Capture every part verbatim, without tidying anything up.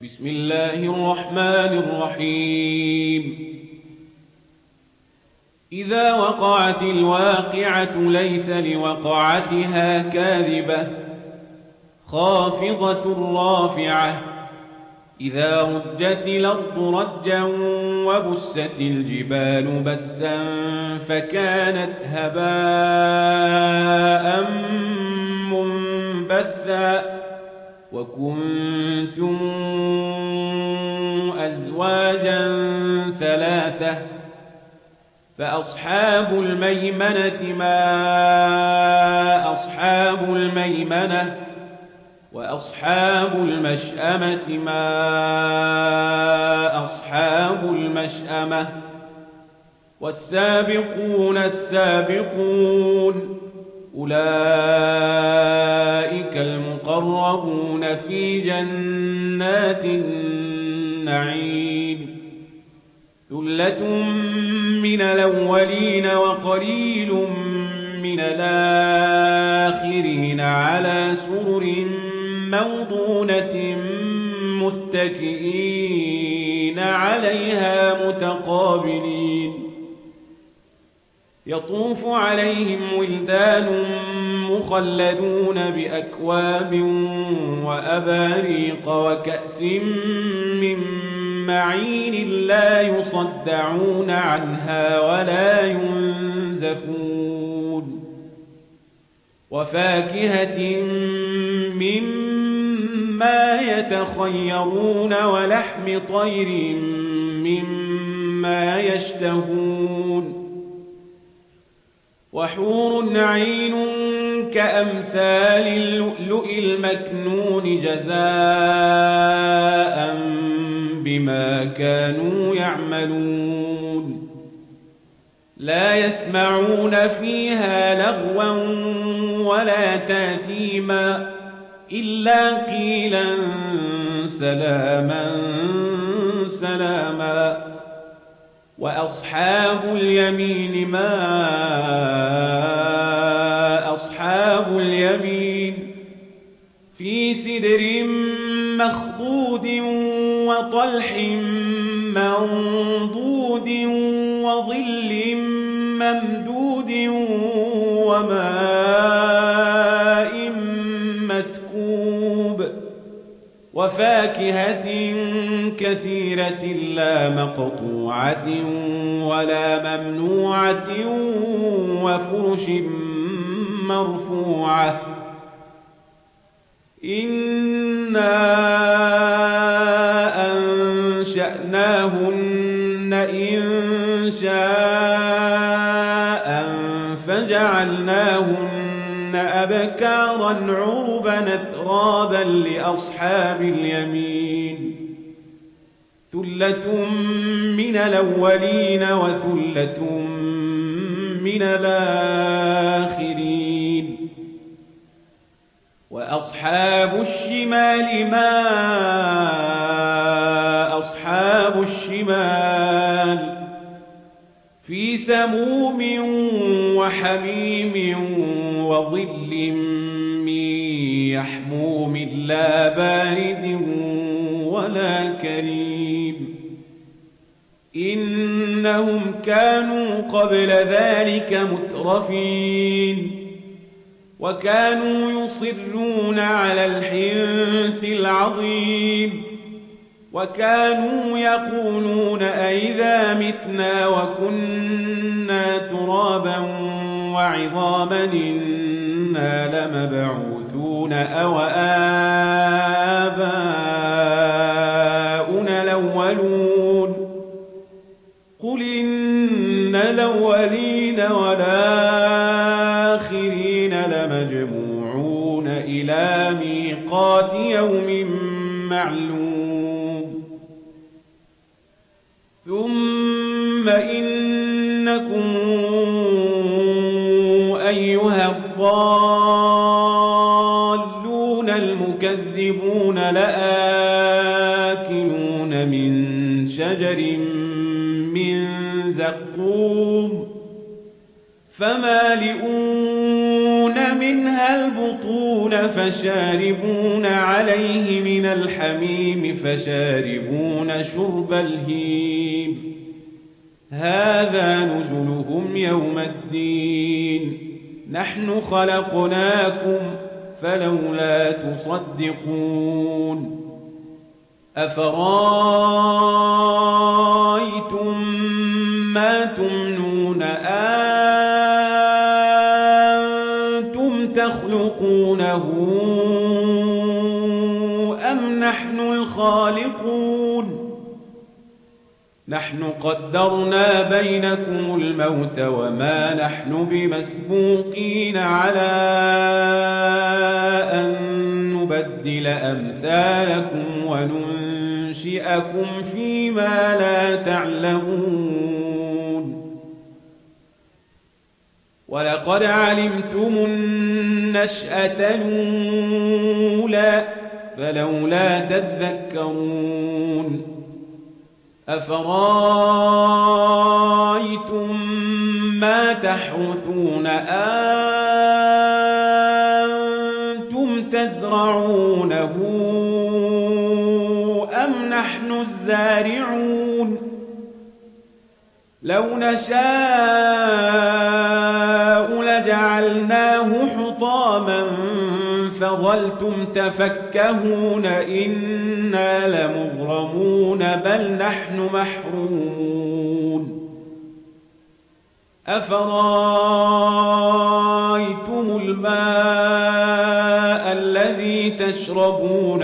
بسم الله الرحمن الرحيم إذا وقعت الواقعة ليس لوقعتها كاذبة خافضة رافعة إذا رجت الأرض رجا وبست الجبال بسا فكانت هباء منبثا وكنتم أزواجا ثلاثة فأصحاب الميمنة ما أصحاب الميمنة وأصحاب المشأمة ما أصحاب المشأمة والسابقون السابقون أولئك المقربون في جنات النعيم ثلة من الأولين وقليل من الآخرين على سرر موضونة متكئين عليها متقابلين يطوف عليهم ولدان مخلدون بأكواب وأباريق وكأس من معين لا يصدعون عنها ولا ينزفون وفاكهة مما يتخيرون ولحم طير مما يشتهون وحور عين كأمثال اللؤلؤ المكنون جزاء بما كانوا يعملون لا يسمعون فيها لغوا ولا تاثيما إلا قيلا سلاما سلاما وأصحاب اليمين ما أصحاب اليمين في سدر مخضود وطلح منضود وظل ممدود وماء مسكوب وفاكهة كثيرة لا مقطوعة ولا ممنوعة وفرش مرفوعة إنا أنشأناهن إن شاء فجعلناهن أبكارا عربا أترابا لأصحاب اليمين ثلة من الأولين وثلة من الآخرين وأصحاب الشمال ما أصحاب الشمال في سموم وحميم وظل من يحموم لا بارد ولا كريم إنهم كانوا قبل ذلك مترفين وكانوا يصرون على الحنث العظيم وكانوا يقولون أئذا متنا وكنا ترابا وعظاما إنا لمبعوثون أو آباؤنا الأولون قل إن الأولين والآخرين لمجموعون إلى ميقات يوم معلوم ثم إنكم أيها الضالون المكذبون لآكلون من شجر من زقوم فمالئون منها البطون فشاربون عليه من الحميم فشاربون شرب الهيم هذا نزلهم يوم الدين نحن خلقناكم فلولا تصدقون أفرأيتم ما تمنون أنتم تخلقونه أم نحن الخالقون نحن قدرنا بينكم الموت وما نحن بمسبوقين على أن نبدل أمثالكم وننشئكم فيما لا تعلمون ولقد علمتم النشأة الأولى فلولا تذكرون أفرأيتم ما تحرثون أنتم تزرعونه أم نحن الزارعون لو نشاء لجعلناه حطاما فظلتم تفكهون إنا لمغرمون بل نحن محرومون أفرأيتم الماء الذي تشربون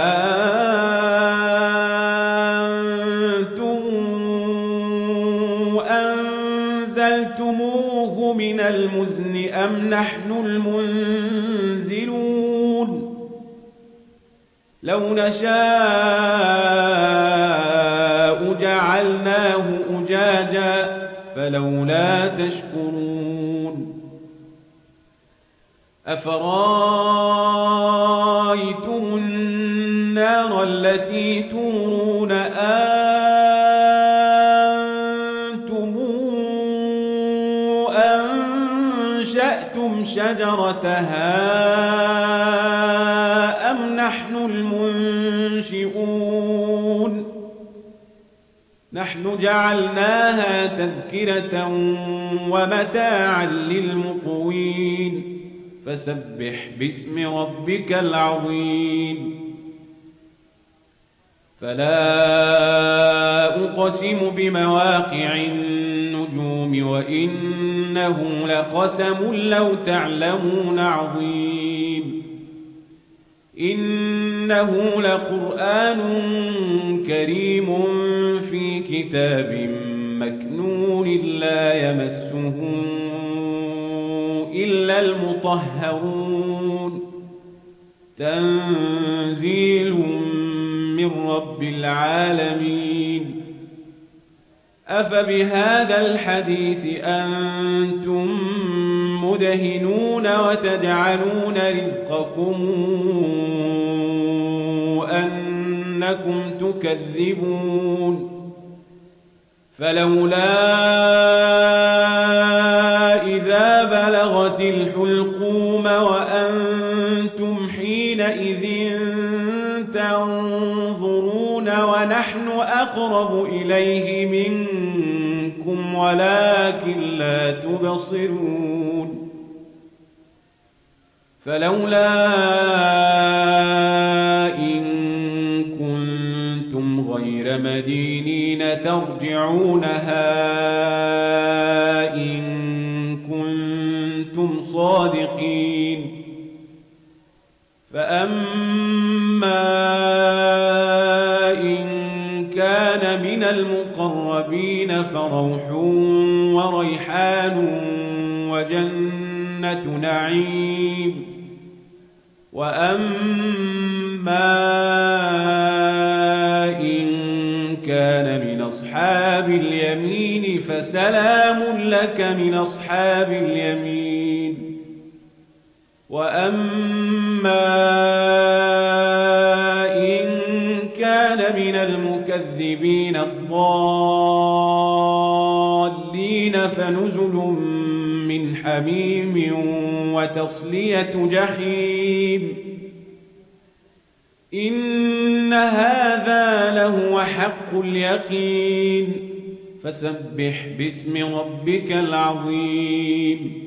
أنتم أنزلتموه من المزن أم نحن المنزلون لو نشاء جعلناه أجاجا فلولا تشكرون أفرأيتم النار التي تورون أنتم أنشأتم شجرتها أم نحن المنشئون نحن جعلناها تذكرة ومتاعا للمقوين فسبح باسم ربك العظيم فلا أقسم بمواقع النجوم وإنه لقسم لو تعلمون عظيم إنه لقرآن كريم في كتاب مكنون لا يمسه إلا المطهرون تنزيل من رب العالمين أفبهذا الحديث أنتم مدهنون وتجعلون رزقكم أنكم تكذبون فلولا إذا بلغت الحلقوم وأنتم حينئذ تنظرون ونحن أقرب إليه منكم ولكن لا تبصرون فلولا إن كنتم غير مدينين ترجعونها إن كنتم صادقين فأما إن كان من المقربين فروح وريحان وجنة نعيم وأما إن كان من أصحاب اليمين فسلام لك من أصحاب اليمين وأما إن كان من المكذبين الضالين فنزل من حميم وتصلية جحيم إن هذا لهو حق اليقين فسبح باسم ربك العظيم